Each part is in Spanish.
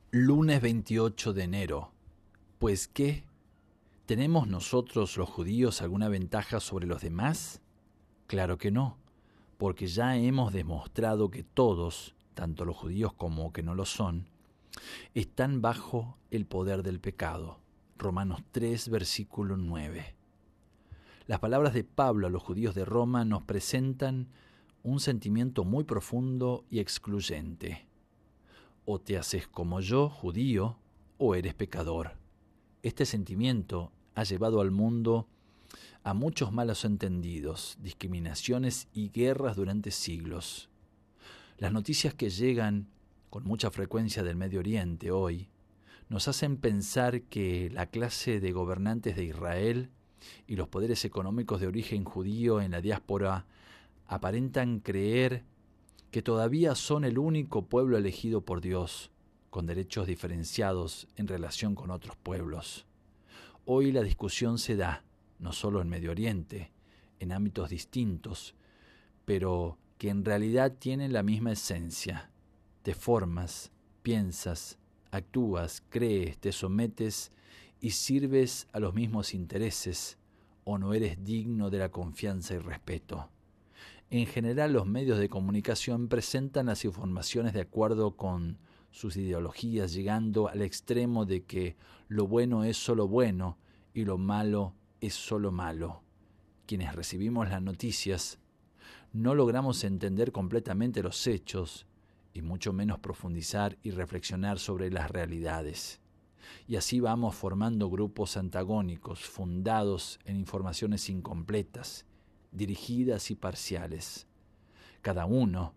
Lunes 28 de enero. Pues ¿qué? ¿Tenemos nosotros los judíos alguna ventaja sobre los demás? Claro que no, porque ya hemos demostrado que todos, tanto los judíos como que no lo son, están bajo el poder del pecado. Romanos 3, versículo 9. Las palabras de Pablo a los judíos de Roma nos presentan un sentimiento muy profundo y excluyente. O te haces como yo, judío, o eres pecador. Este sentimiento ha llevado al mundo a muchos malos entendidos, discriminaciones y guerras durante siglos. Las noticias que llegan con mucha frecuencia del Medio Oriente hoy nos hacen pensar que la clase de gobernantes de Israel y los poderes económicos de origen judío en la diáspora aparentan creer que todavía son el único pueblo elegido por Dios, con derechos diferenciados en relación con otros pueblos. Hoy la discusión se da, no solo en Medio Oriente, en ámbitos distintos, pero que en realidad tienen la misma esencia. Te formas, piensas, actúas, crees, te sometes y sirves a los mismos intereses, o no eres digno de la confianza y respeto. En general, los medios de comunicación presentan las informaciones de acuerdo con sus ideologías, llegando al extremo de que lo bueno es solo bueno y lo malo es solo malo. Quienes recibimos las noticias no logramos entender completamente los hechos y mucho menos profundizar y reflexionar sobre las realidades. Y así vamos formando grupos antagónicos fundados en informaciones incompletas, dirigidas y parciales. Cada una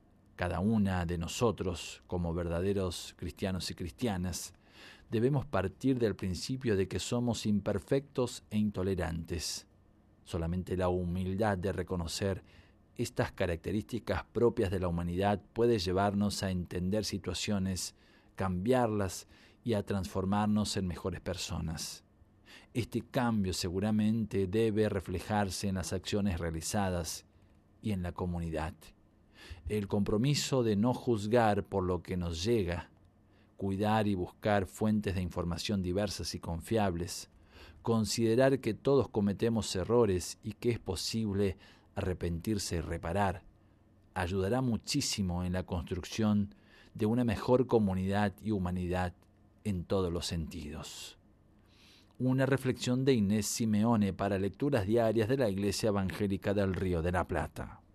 de nosotros, como verdaderos cristianos y cristianas, debemos partir del principio de que somos imperfectos e intolerantes. Solamente la humildad de reconocer estas características propias de la humanidad puede llevarnos a entender situaciones, cambiarlas y a transformarnos en mejores personas. Este cambio seguramente debe reflejarse en las acciones realizadas y en la comunidad. El compromiso de no juzgar por lo que nos llega, cuidar y buscar fuentes de información diversas y confiables, considerar que todos cometemos errores y que es posible arrepentirse y reparar, ayudará muchísimo en la construcción de una mejor comunidad y humanidad en todos los sentidos. Una reflexión de Inés Simeone para lecturas diarias de la Iglesia Evangélica del Río de la Plata.